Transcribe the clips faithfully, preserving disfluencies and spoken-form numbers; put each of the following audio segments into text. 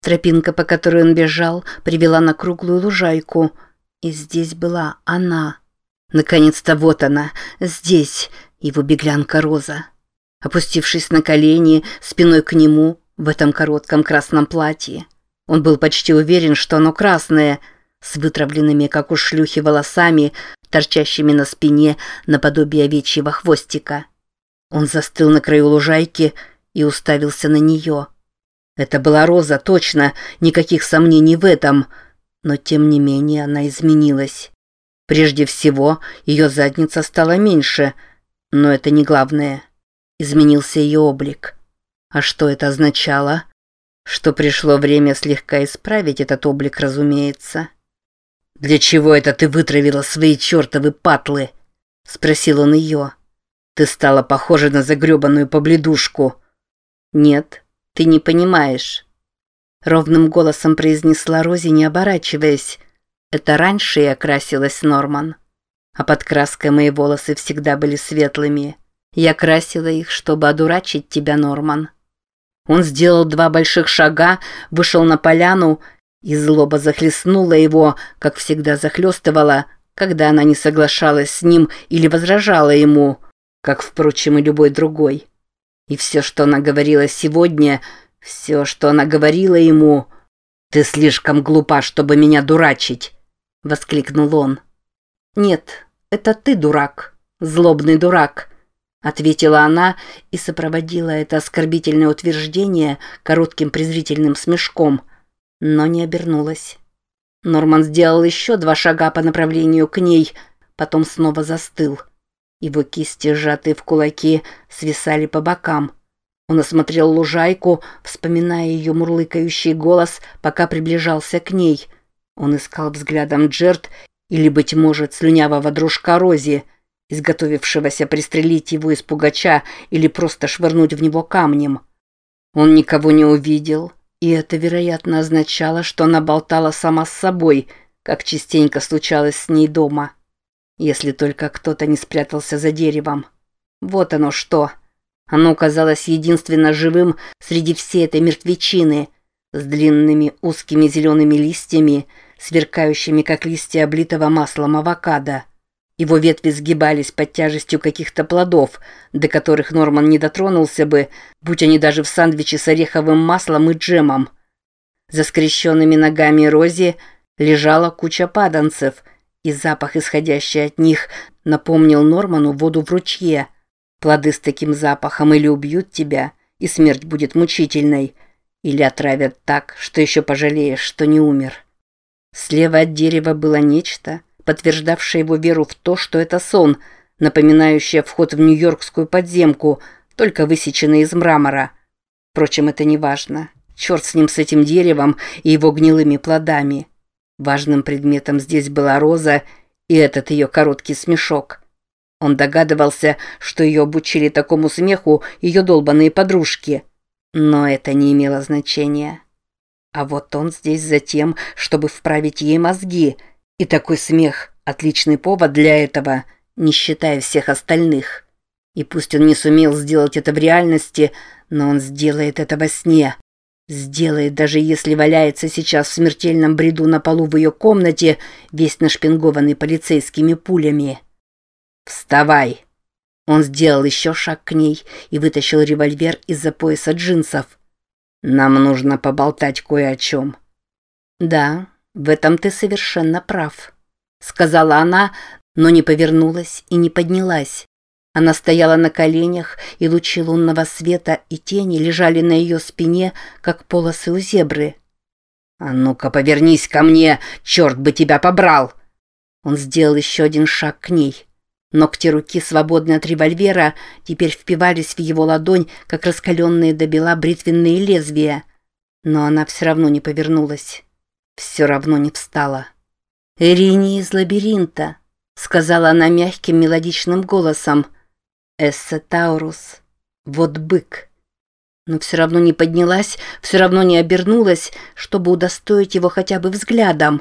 Тропинка, по которой он бежал, привела на круглую лужайку. И здесь была она. Наконец-то вот она, здесь, его беглянка Роза. Опустившись на колени, спиной к нему, в этом коротком красном платье. Он был почти уверен, что оно красное, с вытравленными, как у шлюхи, волосами, торчащими на спине наподобие овечьего хвостика. Он застыл на краю лужайки и уставился на нее. Это была Роза, точно, никаких сомнений в этом, но тем не менее она изменилась. Прежде всего, ее задница стала меньше, но это не главное. Изменился ее облик. А что это означало? Что пришло время слегка исправить этот облик, разумеется. «Для чего это ты вытравила свои чертовы патлы?» — спросил он ее. «Ты стала похожа на загребанную побледушку». «Нет, ты не понимаешь», — ровным голосом произнесла Рози, не оборачиваясь. «Это раньше я красилась, Норман. А под краской мои волосы всегда были светлыми. Я красила их, чтобы одурачить тебя, Норман». Он сделал два больших шага, вышел на поляну, и злоба захлестнула его, как всегда захлестывала, когда она не соглашалась с ним или возражала ему, как, впрочем, и любой другой. И все, что она говорила сегодня, все, что она говорила ему: «Ты слишком глупа, чтобы меня дурачить», — воскликнул он. «Нет, это ты дурак, злобный дурак», — ответила она и сопроводила это оскорбительное утверждение коротким презрительным смешком, но не обернулась. Норман сделал еще два шага по направлению к ней, потом снова застыл. Его кисти, сжатые в кулаки, свисали по бокам. Он осмотрел лужайку, вспоминая ее мурлыкающий голос, пока приближался к ней. Он искал взглядом Джерд или, быть может, слюнявого дружка Рози, изготовившегося пристрелить его из пугача или просто швырнуть в него камнем. Он никого не увидел, и это, вероятно, означало, что она болтала сама с собой, как частенько случалось с ней дома. Если только кто-то не спрятался за деревом. Вот оно что. Оно казалось единственно живым среди всей этой мертвечины, с длинными узкими зелеными листьями, сверкающими, как листья облитого маслом авокадо. Его ветви сгибались под тяжестью каких-то плодов, до которых Норман не дотронулся бы, будь они даже в сандвиче с ореховым маслом и джемом. За скрещенными ногами Рози лежала куча паданцев, и запах, исходящий от них, напомнил Норману воду в ручье. Плоды с таким запахом или убьют тебя, и смерть будет мучительной, или отравят так, что еще пожалеешь, что не умер. Слева от дерева было нечто, подтверждавшее его веру в то, что это сон, напоминающий вход в нью-йоркскую подземку, только высеченный из мрамора. Впрочем, это не важно. Черт с ним, с этим деревом и его гнилыми плодами. Важным предметом здесь была Роза и этот ее короткий смешок. Он догадывался, что ее обучили такому смеху ее долбаные подружки. Но это не имело значения. А вот он здесь за тем, чтобы вправить ей мозги, и такой смех – отличный повод для этого, не считая всех остальных. И пусть он не сумел сделать это в реальности, но он сделает это во сне. Сделает, даже если валяется сейчас в смертельном бреду на полу в ее комнате, весь нашпингованный полицейскими пулями. «Вставай!» Он сделал еще шаг к ней и вытащил револьвер из-за пояса джинсов. «Нам нужно поболтать кое о чем». «Да, в этом ты совершенно прав», — сказала она, но не повернулась и не поднялась. Она стояла на коленях, и лучи лунного света и тени лежали на ее спине, как полосы у зебры. «А ну-ка, повернись ко мне, черт бы тебя побрал!» Он сделал еще один шаг к ней. Ногти руки, свободные от револьвера, теперь впивались в его ладонь, как раскаленные до бела бритвенные лезвия. Но она все равно не повернулась. Все равно не встала. «Эрини из лабиринта», — сказала она мягким мелодичным голосом. «Эссе Таурус. Вот бык». Но все равно не поднялась, все равно не обернулась, чтобы удостоить его хотя бы взглядом.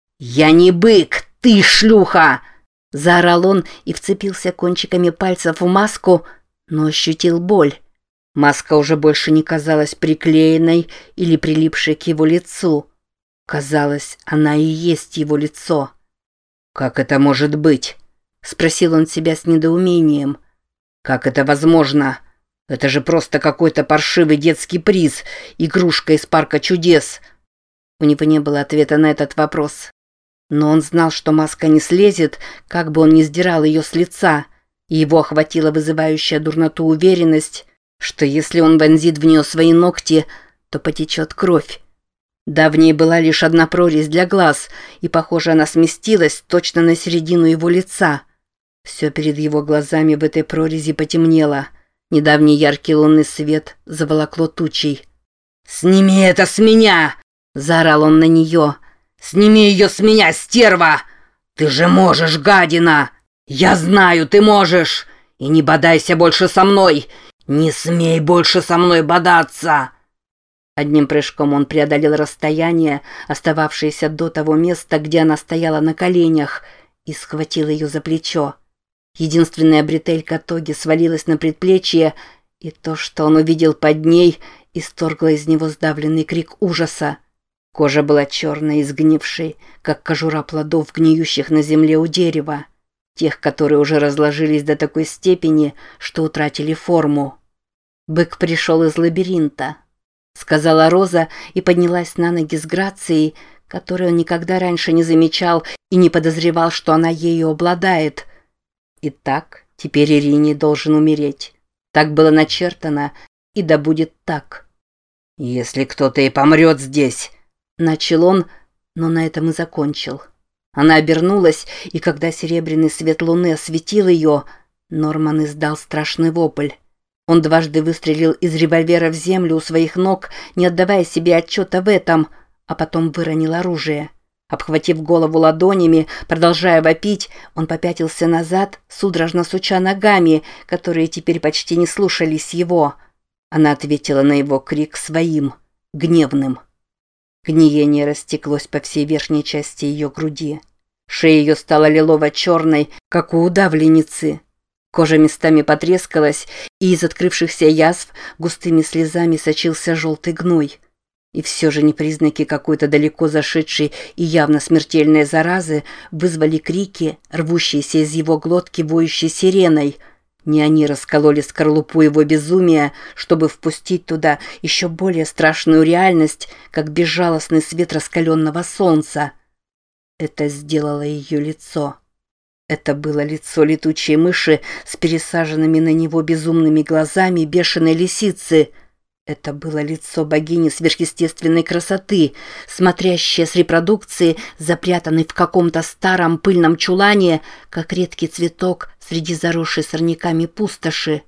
«Я не бык, ты шлюха!» — заорал он и вцепился кончиками пальцев в маску, но ощутил боль. Маска уже больше не казалась приклеенной или прилипшей к его лицу. Казалось, она и есть его лицо. «Как это может быть?» – спросил он себя с недоумением. «Как это возможно? Это же просто какой-то паршивый детский приз, игрушка из парка чудес». У него не было ответа на этот вопрос. Но он знал, что маска не слезет, как бы он ни сдирал ее с лица, и его охватила вызывающая дурноту уверенность, что если он вонзит в нее свои ногти, то потечет кровь. Да, в ней была лишь одна прорезь для глаз, и, похоже, она сместилась точно на середину его лица. Все перед его глазами в этой прорези потемнело. Недавний яркий лунный свет заволокло тучей. «Сними это с меня!» – заорал он на нее. «Сними ее с меня, стерва! Ты же можешь, гадина! Я знаю, ты можешь! И не бодайся больше со мной! Не смей больше со мной бодаться!» Одним прыжком он преодолел расстояние, остававшееся до того места, где она стояла на коленях, и схватил ее за плечо. Единственная бретелька тоги свалилась на предплечье, и то, что он увидел под ней, исторгло из него сдавленный крик ужаса. Кожа была черной и сгнившей, как кожура плодов, гниющих на земле у дерева, тех, которые уже разложились до такой степени, что утратили форму. «Бык пришел из лабиринта», — сказала Роза и поднялась на ноги с грацией, которую он никогда раньше не замечал и не подозревал, что она ею обладает. Итак, теперь Ирине должен умереть. Так было начертано, и да будет так. «Если кто-то и помрет здесь», — начал он, но на этом и закончил. Она обернулась, и когда серебряный свет луны осветил ее, Норман издал страшный вопль. Он дважды выстрелил из револьвера в землю у своих ног, не отдавая себе отчета в этом, а потом выронил оружие. Обхватив голову ладонями, продолжая вопить, он попятился назад, судорожно суча ногами, которые теперь почти не слушались его. Она ответила на его крик своим, гневным. Гниение растеклось по всей верхней части ее груди. Шея ее стала лилово-черной, как у удавленницы. Кожа местами потрескалась, и из открывшихся язв густыми слезами сочился желтый гной. И все же не признаки какой-то далеко зашедшей и явно смертельной заразы вызвали крики, рвущиеся из его глотки воющей сиреной. Не они раскололи скорлупу его безумия, чтобы впустить туда еще более страшную реальность, как безжалостный свет раскаленного солнца. Это сделало ее лицо. Это было лицо летучей мыши с пересаженными на него безумными глазами бешеной лисицы. Это было лицо богини сверхъестественной красоты, смотрящее с репродукции, запрятанной в каком-то старом пыльном чулане, как редкий цветок среди заросшей сорняками пустоши.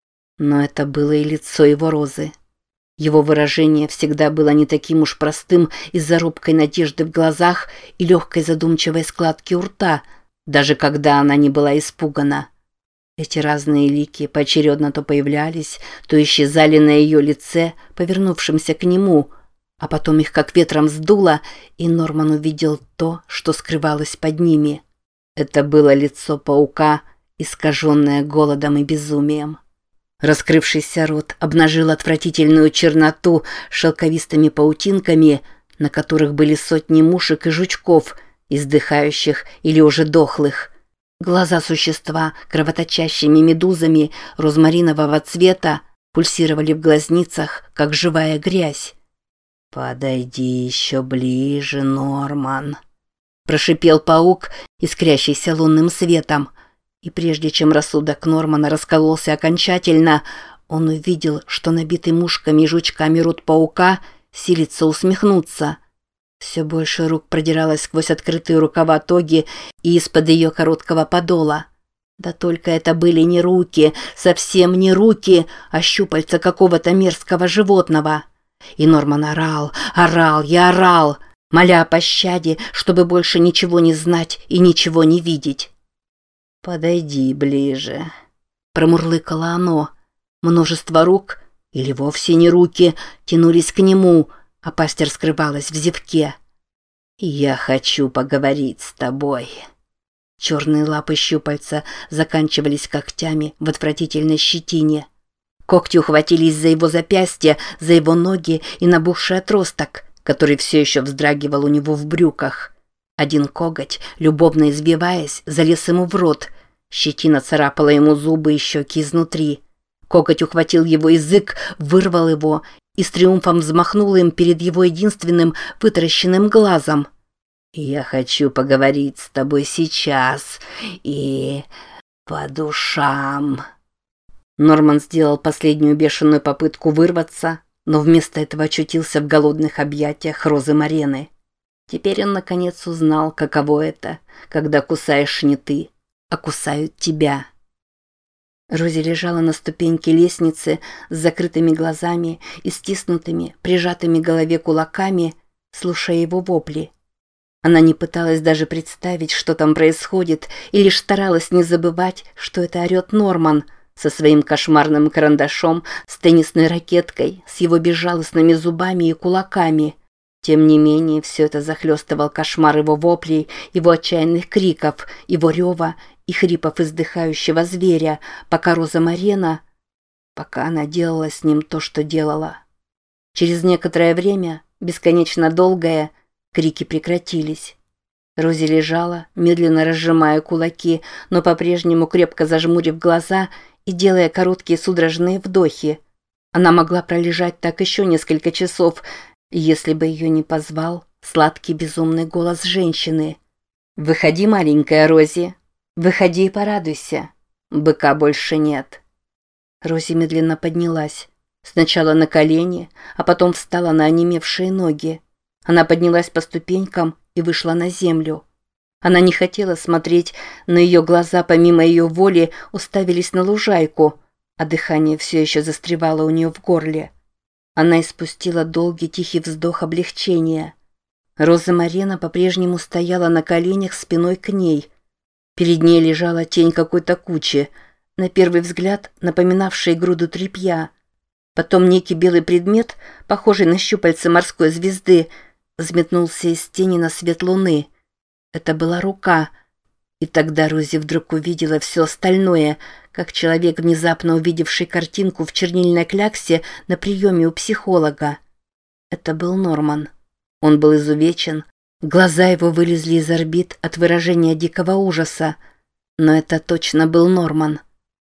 Но это было и лицо его Розы. Его выражение всегда было не таким уж простым из-за робкой надежды в глазах и легкой задумчивой складки у рта, даже когда она не была испугана. Эти разные лики поочередно то появлялись, то исчезали на ее лице, повернувшемся к нему, а потом их как ветром сдуло, и Норман увидел то, что скрывалось под ними. Это было лицо паука, искаженное голодом и безумием. Раскрывшийся рот обнажил отвратительную черноту с шелковистыми паутинками, на которых были сотни мушек и жучков, издыхающих или уже дохлых. Глаза существа, кровоточащими медузами розмаринового цвета, пульсировали в глазницах, как живая грязь. «Подойди еще ближе, Норман», – прошипел паук, искрящийся лунным светом. И прежде чем рассудок Нормана раскололся окончательно, он увидел, что набитый мушками и жучками рот паука силится усмехнуться. Все больше рук продиралось сквозь открытые рукава тоги и из-под ее короткого подола. Да только это были не руки, совсем не руки, а щупальца какого-то мерзкого животного. И Норман орал, орал и орал, моля о пощаде, чтобы больше ничего не знать и ничего не видеть. «Подойди ближе», — промурлыкало оно. Множество рук, или вовсе не руки, тянулись к нему, а пасть раскрывалась в зевке. «Я хочу поговорить с тобой». Черные лапы щупальца заканчивались когтями в отвратительной щетине. Когти ухватились за его запястья, за его ноги и набухший отросток, который все еще вздрагивал у него в брюках. Один коготь, любовно извиваясь, залез ему в рот. Щетина царапала ему зубы и щеки изнутри. Коготь ухватил его язык, вырвал его и с триумфом взмахнул им перед его единственным вытаращенным глазом. «Я хочу поговорить с тобой сейчас и по душам». Норман сделал последнюю бешеную попытку вырваться, но вместо этого очутился в голодных объятиях Розы Марены. Теперь он наконец узнал, каково это, когда кусаешь не ты, а кусают тебя. Рози лежала на ступеньке лестницы с закрытыми глазами и стиснутыми, прижатыми к голове кулаками, слушая его вопли. Она не пыталась даже представить, что там происходит, и лишь старалась не забывать, что это орет Норман со своим кошмарным карандашом, с теннисной ракеткой, с его безжалостными зубами и кулаками. Тем не менее, все это захлестывал кошмар его воплей, его отчаянных криков, его рева и хрипов издыхающего зверя, пока Роза Марена... пока она делала с ним то, что делала. Через некоторое время, бесконечно долгое, крики прекратились. Рози лежала, медленно разжимая кулаки, но по-прежнему крепко зажмурив глаза и делая короткие судорожные вдохи. Она могла пролежать так еще несколько часов, если бы ее не позвал сладкий безумный голос женщины. «Выходи, маленькая Рози, выходи и порадуйся. Быка больше нет». Рози медленно поднялась. Сначала на колени, а потом встала на онемевшие ноги. Она поднялась по ступенькам и вышла на землю. Она не хотела смотреть, но ее глаза, помимо ее воли, уставились на лужайку, а дыхание все еще застревало у нее в горле. Она испустила долгий тихий вздох облегчения. Роза Марена по-прежнему стояла на коленях спиной к ней. Перед ней лежала тень какой-то кучи, на первый взгляд напоминавшей груду тряпья. Потом некий белый предмет, похожий на щупальце морской звезды, взметнулся из тени на свет луны. Это была рука. И тогда Рози вдруг увидела все остальное, как человек, внезапно увидевший картинку в чернильной кляксе на приеме у психолога. Это был Норман. Он был изувечен, глаза его вылезли из орбит от выражения дикого ужаса. Но это точно был Норман.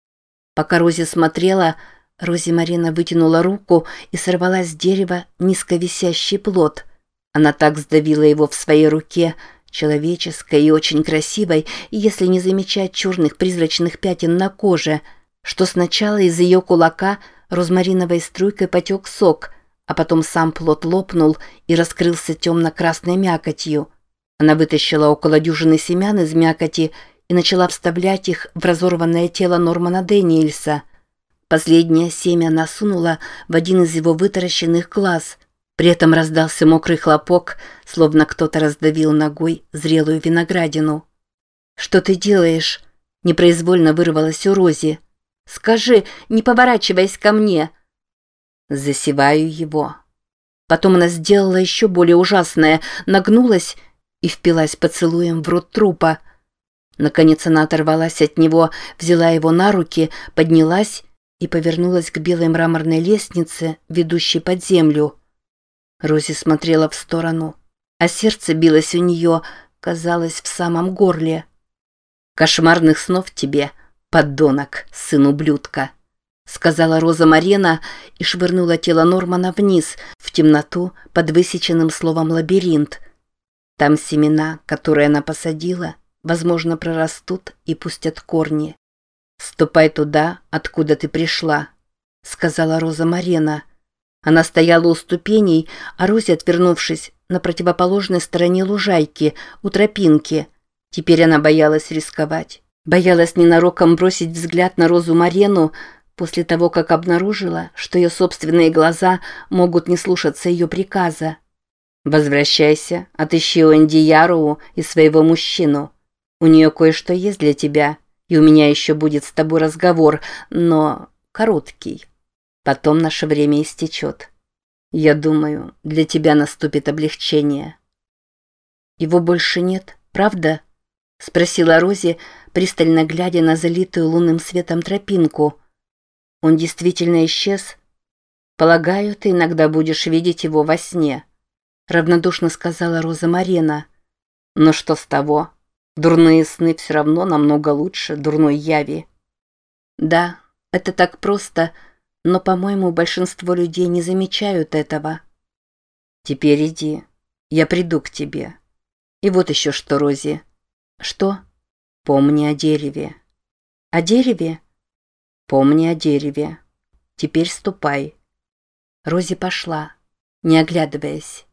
Пока Рози смотрела, Рози Марена вытянула руку и сорвала с дерева низко висящий плод. Она так сдавила его в своей руке, человеческой и очень красивой, если не замечать черных призрачных пятен на коже, что сначала из ее кулака розмариновой струйкой потек сок, а потом сам плод лопнул и раскрылся темно-красной мякотью. Она вытащила около дюжины семян из мякоти и начала вставлять их в разорванное тело Нормана Дэниельса. Последнее семя она сунула в один из его вытаращенных глаз. При этом раздался мокрый хлопок, словно кто-то раздавил ногой зрелую виноградину. «Что ты делаешь?» – непроизвольно вырвалась у Рози. «Скажи, не поворачиваясь ко мне!» «Засеваю его». Потом она сделала еще более ужасное, нагнулась и впилась поцелуем в рот трупа. Наконец она оторвалась от него, взяла его на руки, поднялась и повернулась к белой мраморной лестнице, ведущей под землю. Рози смотрела в сторону, а сердце билось у нее, казалось, в самом горле. «Кошмарных снов тебе, подонок, сын ублюдка», — сказала Роза Марена и швырнула тело Нормана вниз, в темноту, под высеченным словом «лабиринт». Там семена, которые она посадила, возможно, прорастут и пустят корни. «Ступай туда, откуда ты пришла», — сказала Роза Марена. Она стояла у ступеней, а Рози, отвернувшись, на противоположной стороне лужайки, у тропинки. Теперь она боялась рисковать. Боялась ненароком бросить взгляд на Розу Марену после того, как обнаружила, что ее собственные глаза могут не слушаться ее приказа. «Возвращайся, отыщи Уэнди Яроу и своего мужчину. У нее кое-что есть для тебя, и у меня еще будет с тобой разговор, но короткий. Потом наше время истечет. Я думаю, для тебя наступит облегчение». «Его больше нет, правда?» — спросила Рози, пристально глядя на залитую лунным светом тропинку. Он действительно исчез? Полагаю, ты иногда будешь видеть его во сне, равнодушно сказала Роза Марена. Но что с того? Дурные сны все равно намного лучше дурной яви. Да, это так просто, но, по-моему, большинство людей не замечают этого. Теперь иди, я приду к тебе. И вот еще что, Рози. Что? Помни о дереве. О дереве? Помни о дереве. Теперь ступай. Рози пошла, не оглядываясь.